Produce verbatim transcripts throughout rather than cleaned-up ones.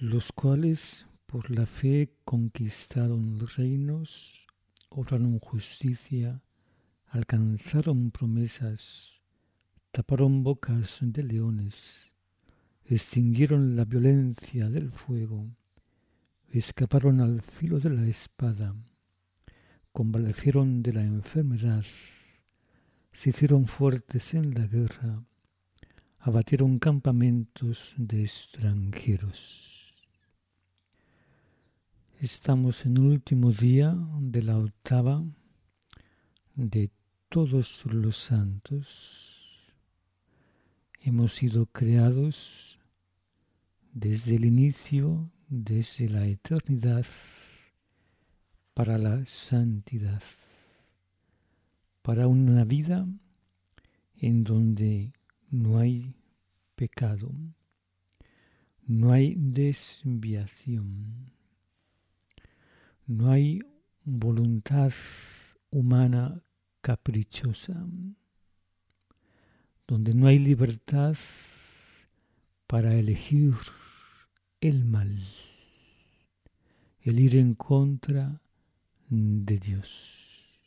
los cuales por la fe conquistaron reinos, obraron justicia, alcanzaron promesas, taparon bocas de leones, extinguieron la violencia del fuego, escaparon al filo de la espada, convalecieron de la enfermedad, se hicieron fuertes en la guerra, abatieron campamentos de extranjeros. Estamos en el último día de la octava de todos los santos. Hemos sido creados desde el inicio, desde la eternidad, para la santidad, para una vida en donde no hay pecado, no hay desviación, no hay voluntad humana caprichosa, donde no hay libertad para elegir el mal, el ir en contra de Dios.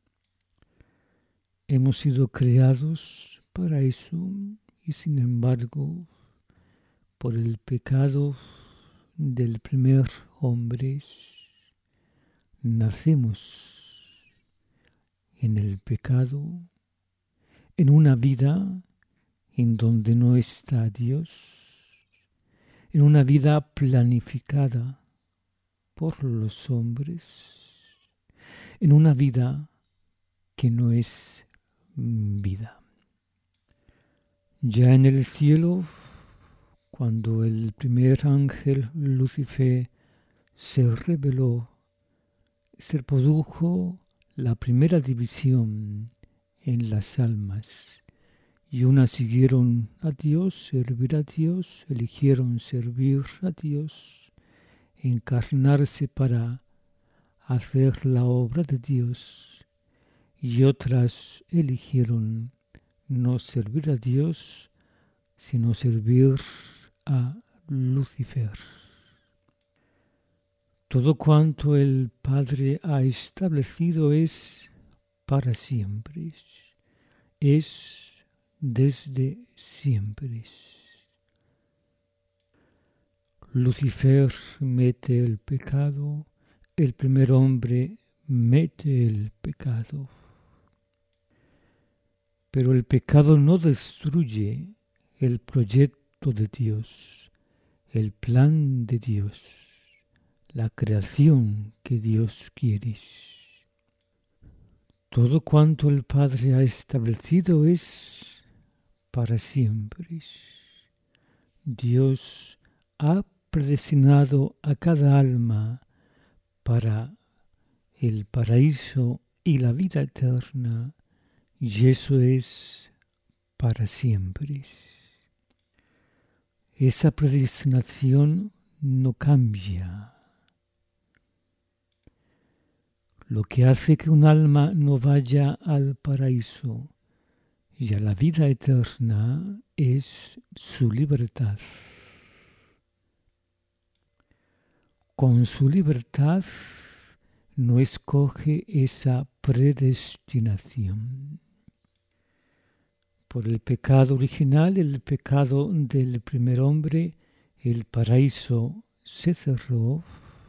Hemos sido creados para eso y sin embargo, por el pecado del primer hombre, nacemos en el pecado, en una vida en donde no está Dios, en una vida planificada por los hombres, en una vida que no es vida. Ya en el cielo, cuando el primer ángel Lucifer se rebeló, se produjo la primera división en las almas, y unas siguieron a Dios, servir a Dios, eligieron servir a Dios, encarnarse para hacer la obra de Dios, y otras eligieron no servir a Dios, sino servir a Lucifer. Todo cuanto el Padre ha establecido es para siempre, es desde siempre. Lucifer mete el pecado, el primer hombre mete el pecado. Pero el pecado no destruye el proyecto de Dios, el plan de Dios, la creación que Dios quiere. Todo cuanto el Padre ha establecido es para siempre. Dios ha predestinado a cada alma para el paraíso y la vida eterna, y eso es para siempre. Esa predestinación no cambia. Lo que hace que un alma no vaya al paraíso y a la vida eterna es su libertad. Con su libertad no escoge esa predestinación. Por el pecado original, el pecado del primer hombre, el paraíso se cerró.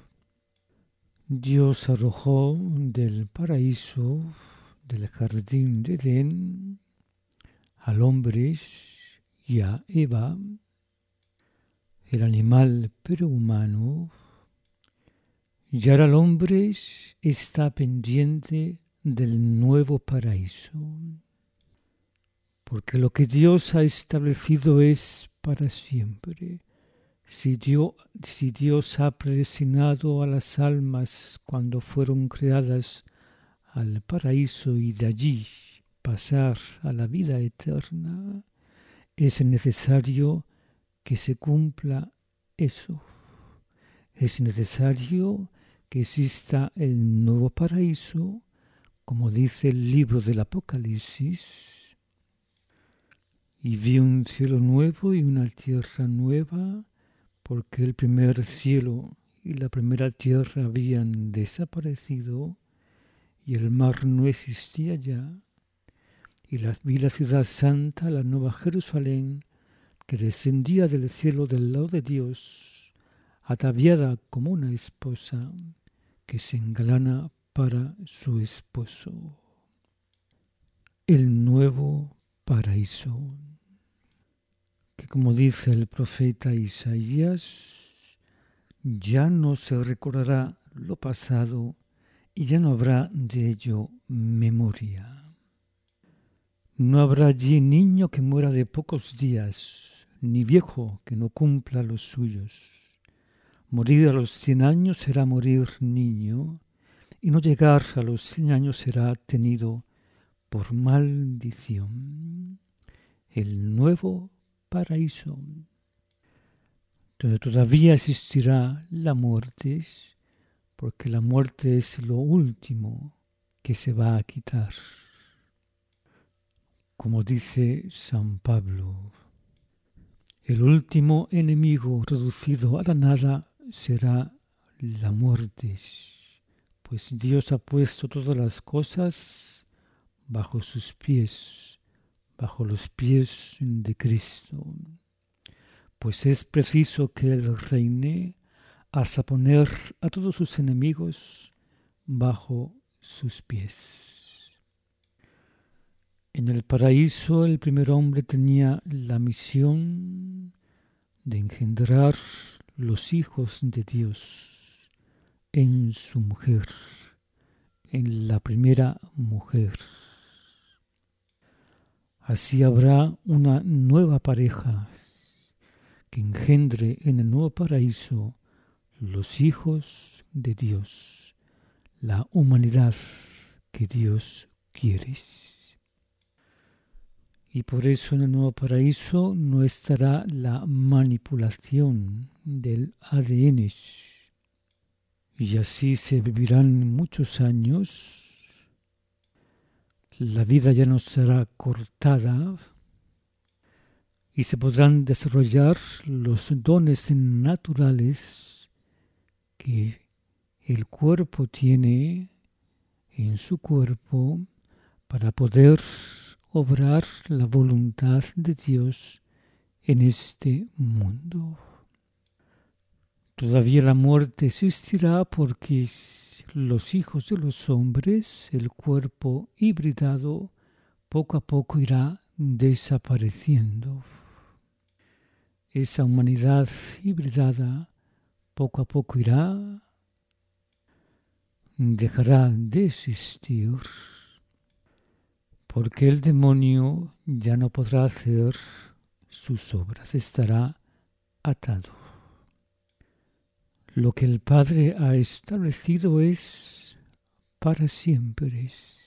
Dios arrojó del paraíso, del jardín de Edén, al hombre y a Eva, el animal prehumano, y ahora el hombre está pendiente del nuevo paraíso. Porque lo que Dios ha establecido es para siempre. Si Dios, si Dios ha predestinado a las almas cuando fueron creadas al paraíso y de allí pasar a la vida eterna, es necesario que se cumpla eso. Es necesario que exista el nuevo paraíso, como dice el libro del Apocalipsis. Y vi un cielo nuevo y una tierra nueva, porque el primer cielo y la primera tierra habían desaparecido y el mar no existía ya, y la, vi la ciudad santa, la nueva Jerusalén, que descendía del cielo del lado de Dios, ataviada como una esposa que se engalana para su esposo. El nuevo paraíso, que como dice el profeta Isaías, ya no se recordará lo pasado y ya no habrá de ello memoria. No habrá allí niño que muera de pocos días, ni viejo que no cumpla los suyos. Morir a los cien años será morir niño, y no llegar a los cien años será tenido por maldición. El nuevo paraíso, donde todavía existirá la muerte, porque la muerte es lo último que se va a quitar. Como dice San Pablo, el último enemigo reducido a la nada será la muerte, pues Dios ha puesto todas las cosas bajo sus pies, bajo los pies de Cristo. Pues es preciso que Él reine hasta poner a todos sus enemigos bajo sus pies. En el paraíso el primer hombre tenía la misión de engendrar los hijos de Dios en su mujer, en la primera mujer. Así habrá una nueva pareja que engendre en el nuevo paraíso los hijos de Dios, la humanidad que Dios quiere. Y por eso en el nuevo paraíso no estará la manipulación del A D N. Y así se vivirán muchos años. La vida ya no será cortada y se podrán desarrollar los dones naturales que el cuerpo tiene en su cuerpo para poder obrar la voluntad de Dios en este mundo. Todavía la muerte existirá porque los hijos de los hombres, el cuerpo hibridado, poco a poco irá desapareciendo. Esa humanidad hibridada poco a poco irá, dejará de existir, porque el demonio ya no podrá hacer sus obras, estará atado. Lo que el Padre ha establecido es para siempre.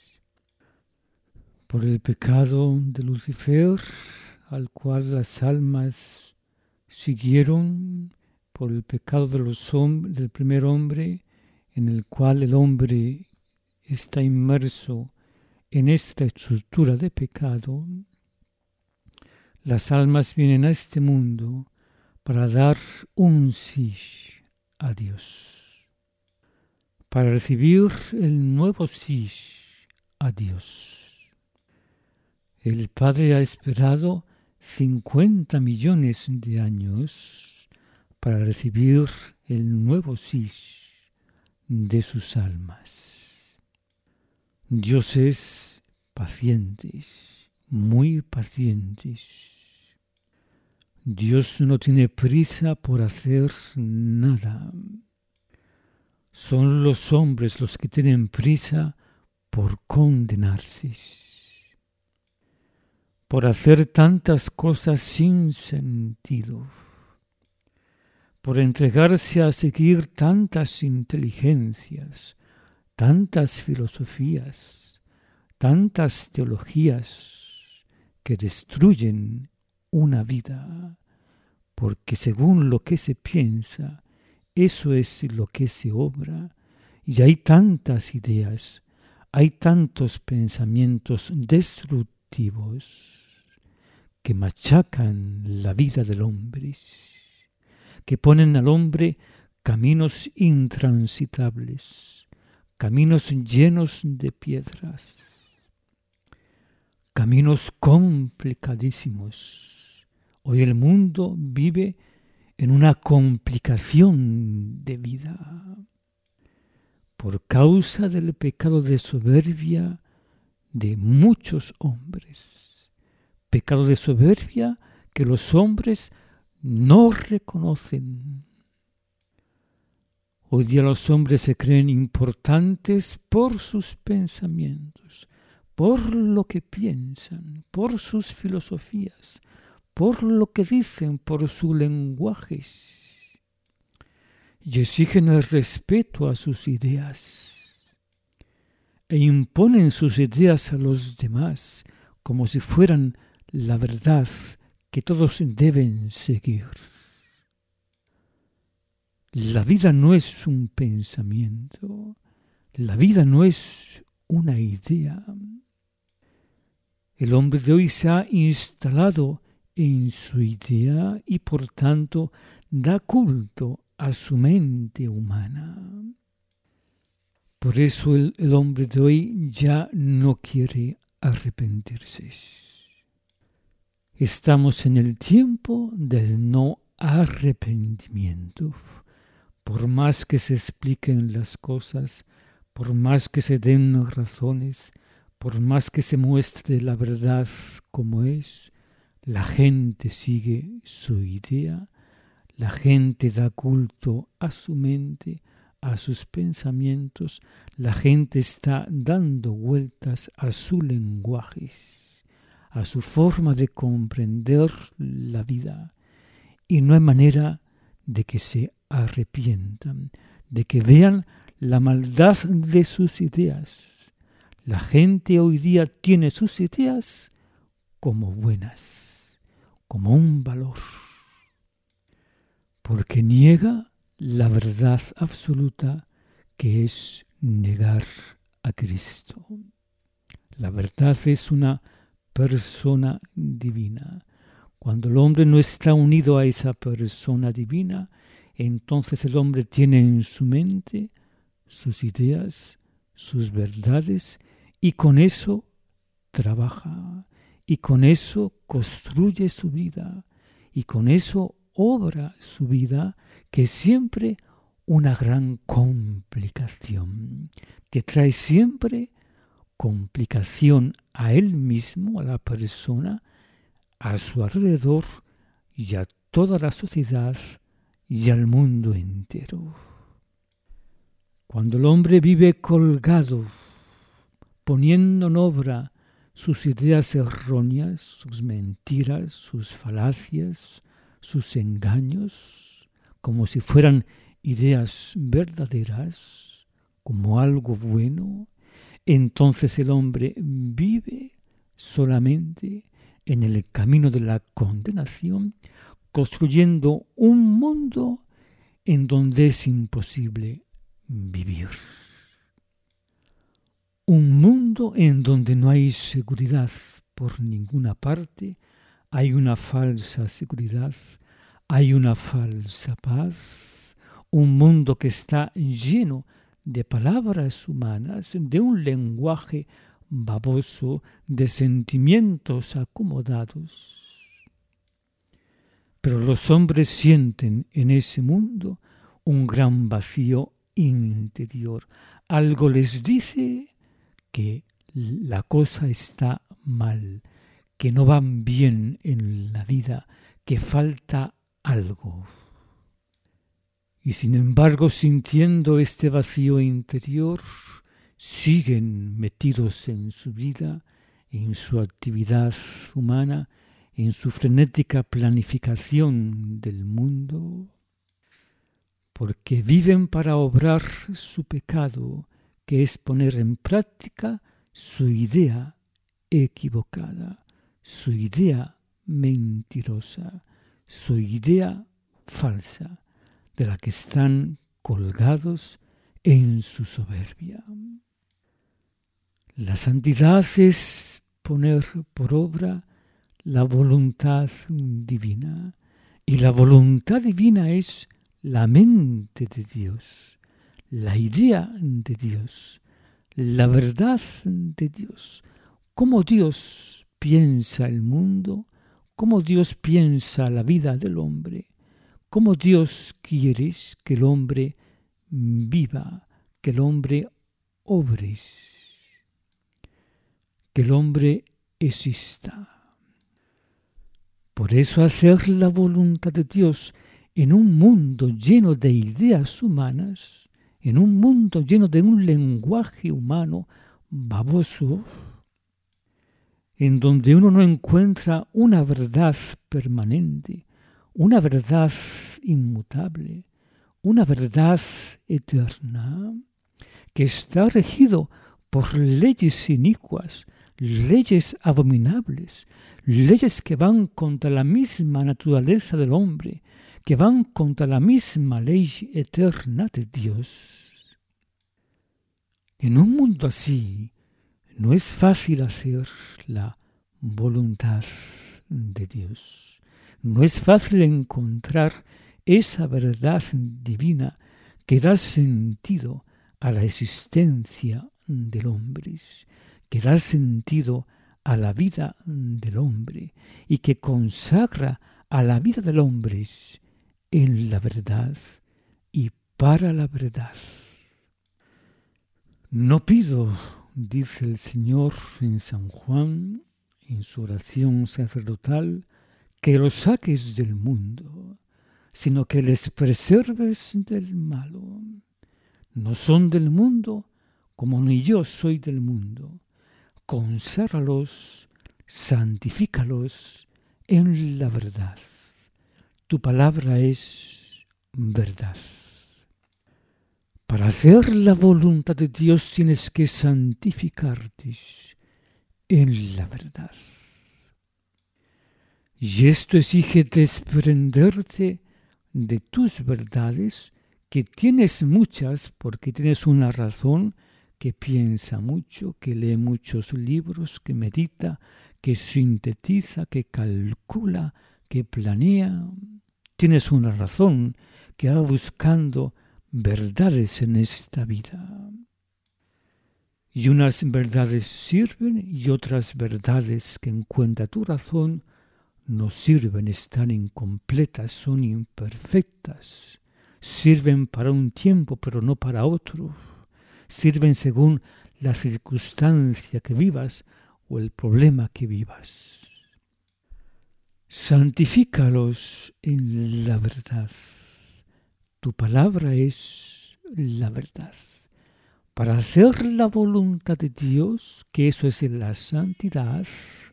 Por el pecado de Lucifer, al cual las almas siguieron, por el pecado de los hom- del primer hombre, en el cual el hombre está inmerso en esta estructura de pecado, las almas vienen a este mundo para dar un sí a Dios, para recibir el nuevo sí a Dios. El Padre ha esperado cincuenta millones de años para recibir el nuevo sí de sus almas. Dios es paciente, muy paciente. Dios no tiene prisa por hacer nada. Son los hombres los que tienen prisa por condenarse, por hacer tantas cosas sin sentido, por entregarse a seguir tantas inteligencias, tantas filosofías, tantas teologías que destruyen una vida, porque según lo que se piensa, eso es lo que se obra, y hay tantas ideas, hay tantos pensamientos destructivos que machacan la vida del hombre, que ponen al hombre caminos intransitables, caminos llenos de piedras, caminos complicadísimos. Hoy el mundo vive en una complicación de vida por causa del pecado de soberbia de muchos hombres. Pecado de soberbia que los hombres no reconocen. Hoy día los hombres se creen importantes por sus pensamientos, por lo que piensan, por sus filosofías, por lo que dicen, por sus lenguajes. Y exigen el respeto a sus ideas e imponen sus ideas a los demás como si fueran la verdad que todos deben seguir. La vida no es un pensamiento, la vida no es una idea. El hombre de hoy se ha instalado en su idea y por tanto da culto a su mente humana. Por eso el, el hombre de hoy ya no quiere arrepentirse. Estamos en el tiempo del no arrepentimiento. Por más que se expliquen las cosas, por más que se den razones, por más que se muestre la verdad como es, la gente sigue su idea, la gente da culto a su mente, a sus pensamientos, la gente está dando vueltas a su lenguaje, a su forma de comprender la vida, y no hay manera de que se arrepientan, de que vean la maldad de sus ideas. La gente hoy día tiene sus ideas como buenas, como un valor, porque niega la verdad absoluta que es negar a Cristo. La verdad es una persona divina. Cuando el hombre no está unido a esa persona divina, entonces el hombre tiene en su mente sus ideas, sus verdades, y con eso trabaja, y con eso construye su vida, y con eso obra su vida, que es siempre una gran complicación, que trae siempre complicación a él mismo, a la persona, a su alrededor y a toda la sociedad y al mundo entero. Cuando el hombre vive colgado, poniendo en obra sus ideas erróneas, sus mentiras, sus falacias, sus engaños, como si fueran ideas verdaderas, como algo bueno, entonces el hombre vive solamente en el camino de la condenación, construyendo un mundo en donde es imposible vivir. Un mundo en donde no hay seguridad por ninguna parte, hay una falsa seguridad, hay una falsa paz, un mundo que está lleno de palabras humanas, de un lenguaje baboso, de sentimientos acomodados. Pero los hombres sienten en ese mundo un gran vacío interior. Algo les dice que la cosa está mal, que no van bien en la vida, que falta algo. Y sin embargo, sintiendo este vacío interior, siguen metidos en su vida, en su actividad humana, en su frenética planificación del mundo, porque viven para obrar su pecado, que es poner en práctica su idea equivocada, su idea mentirosa, su idea falsa, de la que están colgados en su soberbia. La santidad es poner por obra la voluntad divina, Y la voluntad divina es la mente de Dios, la idea de Dios, la verdad de Dios. Cómo Dios piensa el mundo, cómo Dios piensa la vida del hombre, cómo Dios quiere que el hombre viva, que el hombre obre, que el hombre exista. Por eso hacer la voluntad de Dios en un mundo lleno de ideas humanas, en un mundo lleno de un lenguaje humano baboso, en donde uno no encuentra una verdad permanente, una verdad inmutable, una verdad eterna, que está regido por leyes inicuas, leyes abominables, leyes que van contra la misma naturaleza del hombre, que van contra la misma ley eterna de Dios. En un mundo así, no es fácil hacer la voluntad de Dios. No es fácil encontrar esa verdad divina que da sentido a la existencia del hombre, que da sentido a la vida del hombre y que consagra a la vida del hombre en la verdad y para la verdad. No pido, dice el Señor en San Juan, en su oración sacerdotal, que los saques del mundo, sino que les preserves del malo. No son del mundo, como ni yo soy del mundo. Conságralos, santifícalos en la verdad. Tu palabra es verdad. Para hacer la voluntad de Dios tienes que santificarte en la verdad. Y esto exige desprenderte de tus verdades, que tienes muchas porque tienes una razón, que piensa mucho, que lee muchos libros, que medita, que sintetiza, que calcula, que planea. Tienes una razón que va buscando verdades en esta vida. Y unas verdades sirven y otras verdades que encuentra tu razón no sirven, están incompletas, son imperfectas. Sirven para un tiempo, pero no para otro. Sirven según la circunstancia que vivas o el problema que vivas. Santifícalos en la verdad. Tu palabra es la verdad. Para hacer la voluntad de Dios, que eso es la santidad,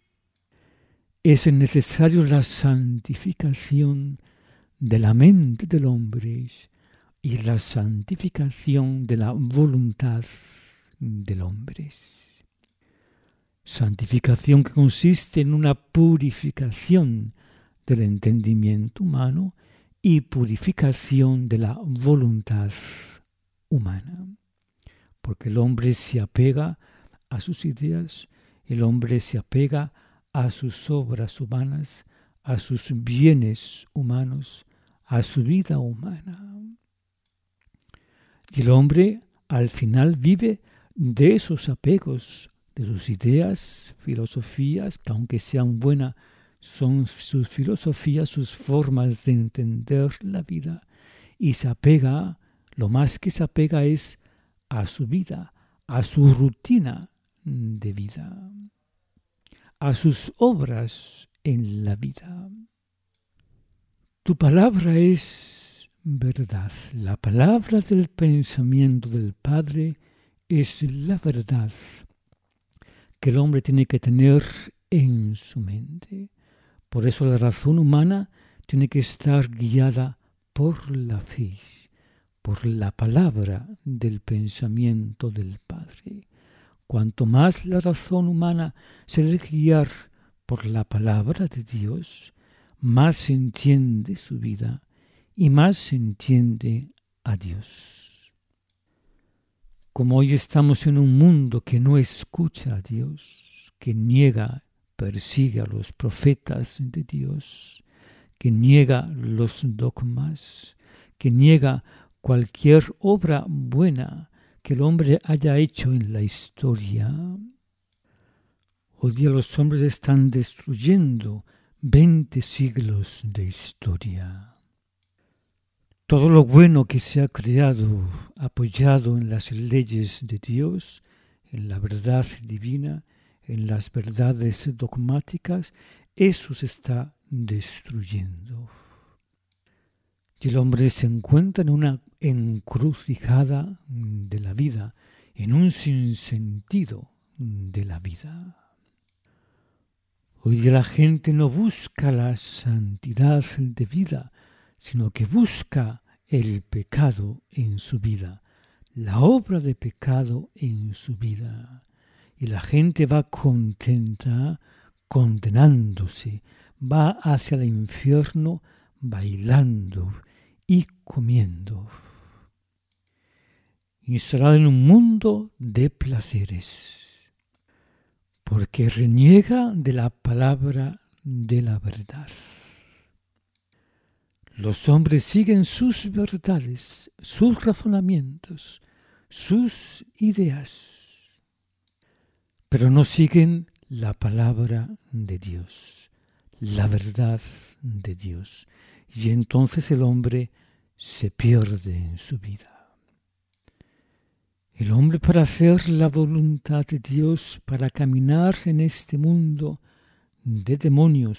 es necesario la santificación de la mente del hombre y la santificación de la voluntad del hombre. Santificación que consiste en una purificación del entendimiento humano y purificación de la voluntad humana. Porque el hombre se apega a sus ideas, el hombre se apega a sus obras humanas, a sus bienes humanos, a su vida humana. Y el hombre al final vive de esos apegos, de sus ideas, filosofías, que aunque sean buenas, son sus filosofías, sus formas de entender la vida. Y se apega, lo más que se apega es a su vida, a su rutina de vida, a sus obras en la vida. Tu palabra es verdad. La palabra del pensamiento del Padre es la verdad que el hombre tiene que tener en su mente. Por eso la razón humana tiene que estar guiada por la fe, por la palabra del pensamiento del Padre. Cuanto más la razón humana se deja guiar por la palabra de Dios, más se entiende su vida y más se entiende a Dios. Como hoy estamos en un mundo que no escucha a Dios, que niega, persigue a los profetas de Dios, que niega los dogmas, que niega cualquier obra buena que el hombre haya hecho en la historia. Hoy día los hombres están destruyendo veinte siglos de historia. Todo lo bueno que se ha creado, apoyado en las leyes de Dios, en la verdad divina, en las verdades dogmáticas, eso se está destruyendo. Y el hombre se encuentra en una encrucijada de la vida, en un sinsentido de la vida. Hoy día la gente no busca la santidad de vida, sino que busca el pecado en su vida, la obra de pecado en su vida. Y la gente va contenta, condenándose, va hacia el infierno bailando y comiendo. Instalado en un mundo de placeres, porque reniega de la palabra de la verdad. Los hombres siguen sus verdades, sus razonamientos, sus ideas, pero no siguen la palabra de Dios, la verdad de Dios. Y entonces el hombre se pierde en su vida. El hombre, para hacer la voluntad de Dios, para caminar en este mundo de demonios,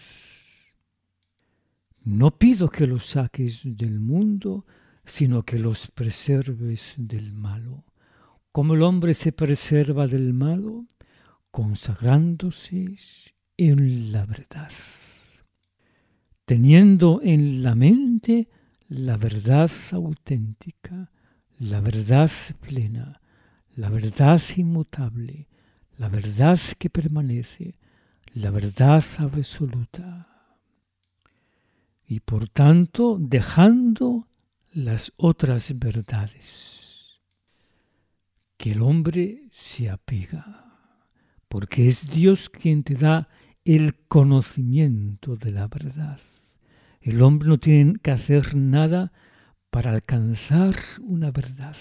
no pido que los saques del mundo, sino que los preserves del malo. ¿Cómo el hombre se preserva del malo? Consagrándose en la verdad, teniendo en la mente la verdad auténtica, la verdad plena, la verdad inmutable, la verdad que permanece, la verdad absoluta. Y por tanto, dejando las otras verdades, que el hombre se apega, porque es Dios quien te da el conocimiento de la verdad. El hombre no tiene que hacer nada para alcanzar una verdad.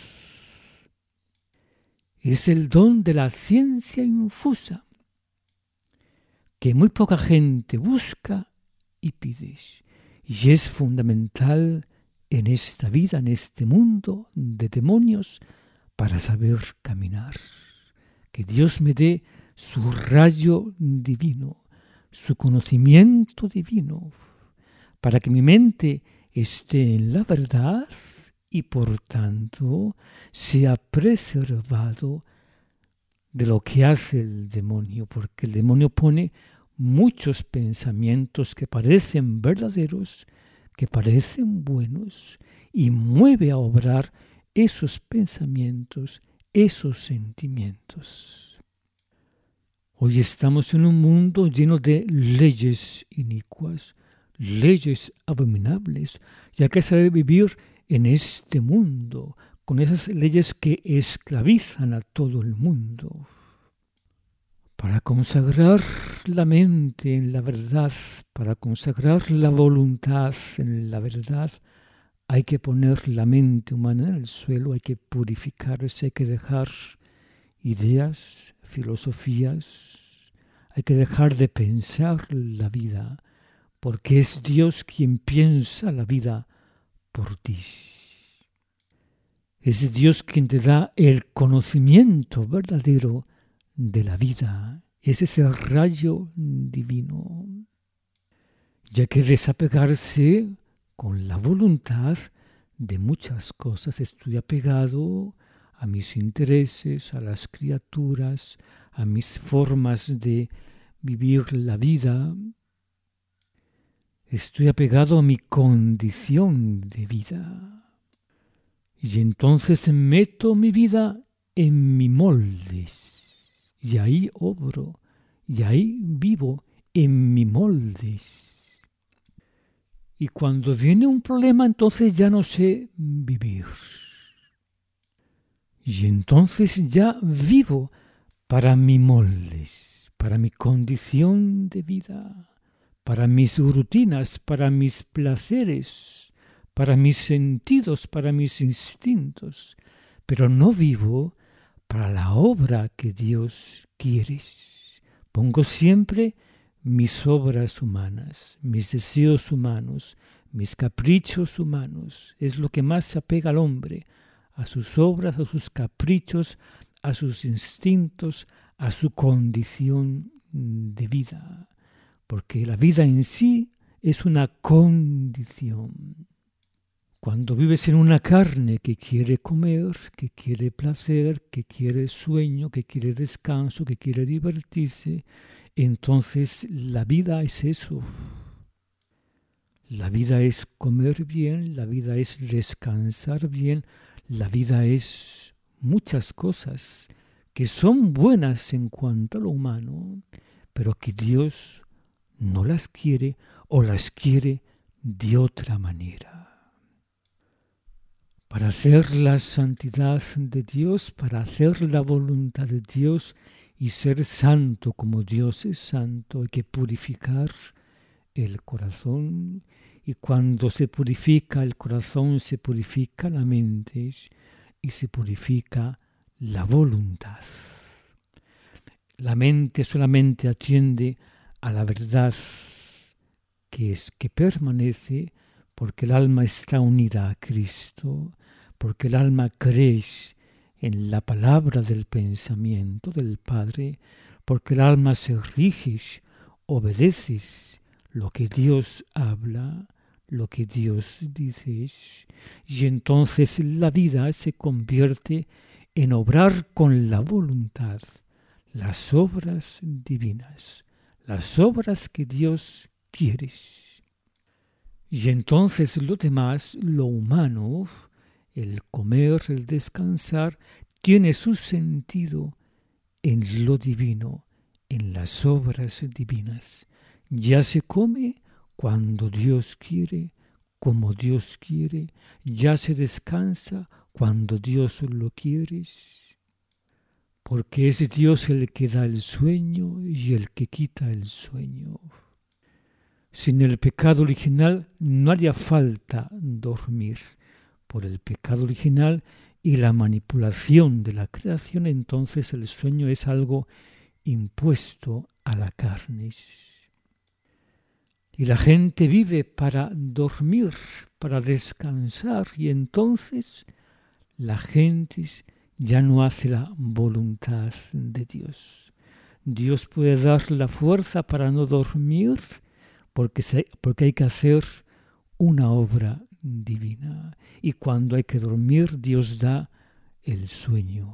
Es el don de la ciencia infusa, que muy poca gente busca y pide. Y es fundamental en esta vida, en este mundo de demonios, para saber caminar. Que Dios me dé su rayo divino, su conocimiento divino, para que mi mente esté en la verdad y por tanto sea preservado de lo que hace el demonio, porque el demonio pone muchos pensamientos que parecen verdaderos, que parecen buenos, y mueve a obrar esos pensamientos, esos sentimientos. Hoy estamos en un mundo lleno de leyes inicuas, leyes abominables, ya que se debe vivir en este mundo, con esas leyes que esclavizan a todo el mundo. Para consagrar la mente en la verdad, para consagrar la voluntad en la verdad, hay que poner la mente humana en el suelo, hay que purificarse, hay que dejar ideas, filosofías, hay que dejar de pensar la vida, porque es Dios quien piensa la vida por ti. Es Dios quien te da el conocimiento verdadero de la vida. Es ese rayo divino. Ya que desapegarse con la voluntad de muchas cosas. Estoy apegado a mis intereses, a las criaturas, a mis formas de vivir la vida. Estoy apegado a mi condición de vida. Y entonces meto mi vida en mi molde. Y ahí obro, y ahí vivo en mi molde. Y cuando viene un problema, entonces ya no sé vivir. Y entonces ya vivo para mi molde, para mi condición de vida, para mis rutinas, para mis placeres, para mis sentidos, para mis instintos, pero no vivo para la obra que Dios quiere. Pongo siempre mis obras humanas, mis deseos humanos, mis caprichos humanos. Es lo que más se apega al hombre, a sus obras, a sus caprichos, a sus instintos, a su condición de vida. Porque la vida en sí es una condición. Cuando vives en una carne que quiere comer, que quiere placer, que quiere sueño, que quiere descanso, que quiere divertirse, entonces la vida es eso. La vida es comer bien, la vida es descansar bien, la vida es muchas cosas que son buenas en cuanto a lo humano, pero que Dios no las quiere o las quiere de otra manera. Para hacer la santidad de Dios, para hacer la voluntad de Dios y ser santo como Dios es santo, hay que purificar el corazón. Y cuando se purifica el corazón, se purifica la mente y se purifica la voluntad. La mente solamente atiende a la verdad que es que permanece porque el alma está unida a Cristo, porque el alma cree en la palabra del pensamiento del Padre, porque el alma se rige, obedece lo que Dios habla, lo que Dios dice, y entonces la vida se convierte en obrar con la voluntad las obras divinas, las obras que Dios quiere. Y entonces lo demás, lo humano, el comer, el descansar, tiene su sentido en lo divino, en las obras divinas. Ya se come cuando Dios quiere, como Dios quiere, ya se descansa cuando Dios lo quiere, porque es Dios el que da el sueño y el que quita el sueño. Sin el pecado original no haría falta dormir. Por el pecado original y la manipulación de la creación, entonces el sueño es algo impuesto a la carne. Y la gente vive para dormir, para descansar, y entonces la gente ya no hace la voluntad de Dios. Dios puede dar la fuerza para no dormir, porque, se, porque hay que hacer una obra divina. Y cuando hay que dormir, Dios da el sueño.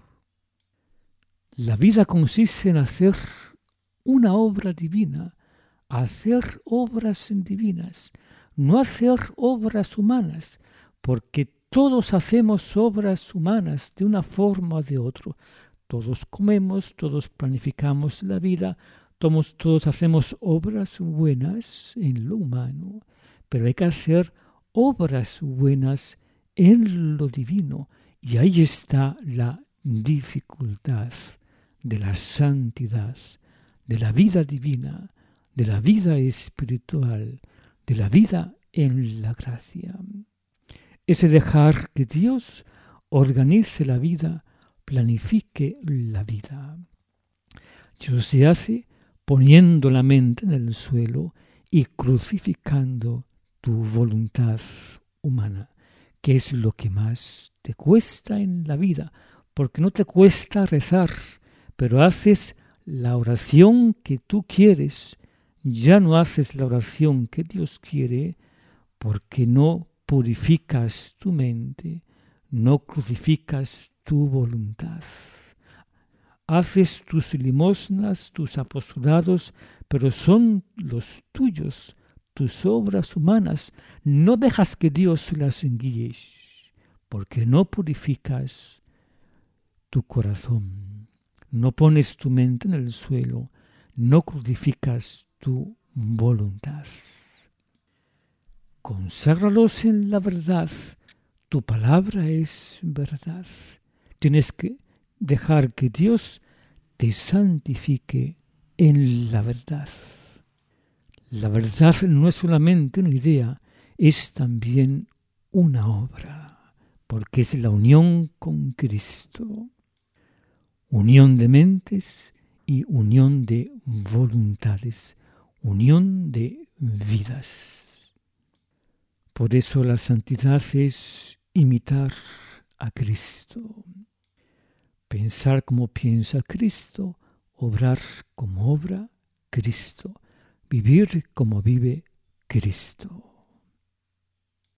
La vida consiste en hacer una obra divina, hacer obras divinas, no hacer obras humanas, porque todos hacemos obras humanas de una forma o de otra. Todos comemos, todos planificamos la vida, todos, todos hacemos obras buenas en lo humano, pero hay que hacer obras buenas en lo divino. Y ahí está la dificultad de la santidad, de la vida divina, de la vida espiritual, de la vida en la gracia. Es dejar que Dios organice la vida, planifique la vida. Eso se hace poniendo la mente en el suelo y crucificando tu voluntad humana, que es lo que más te cuesta en la vida, porque no te cuesta rezar, pero haces la oración que tú quieres, ya no haces la oración que Dios quiere, porque no purificas tu mente, no crucificas tu voluntad. Haces tus limosnas, tus apostolados, pero son los tuyos, tus obras humanas. No dejas que Dios las guíe, porque no purificas tu corazón, no pones tu mente en el suelo, no crucificas tu voluntad. Conságralos en la verdad. Tu palabra es verdad. Tienes que dejar que Dios te santifique en la verdad. La verdad no es solamente una idea, es también una obra, porque es la unión con Cristo, unión de mentes y unión de voluntades, unión de vidas. Por eso la santidad es imitar a Cristo, pensar como piensa Cristo, obrar como obra Cristo, vivir como vive Cristo.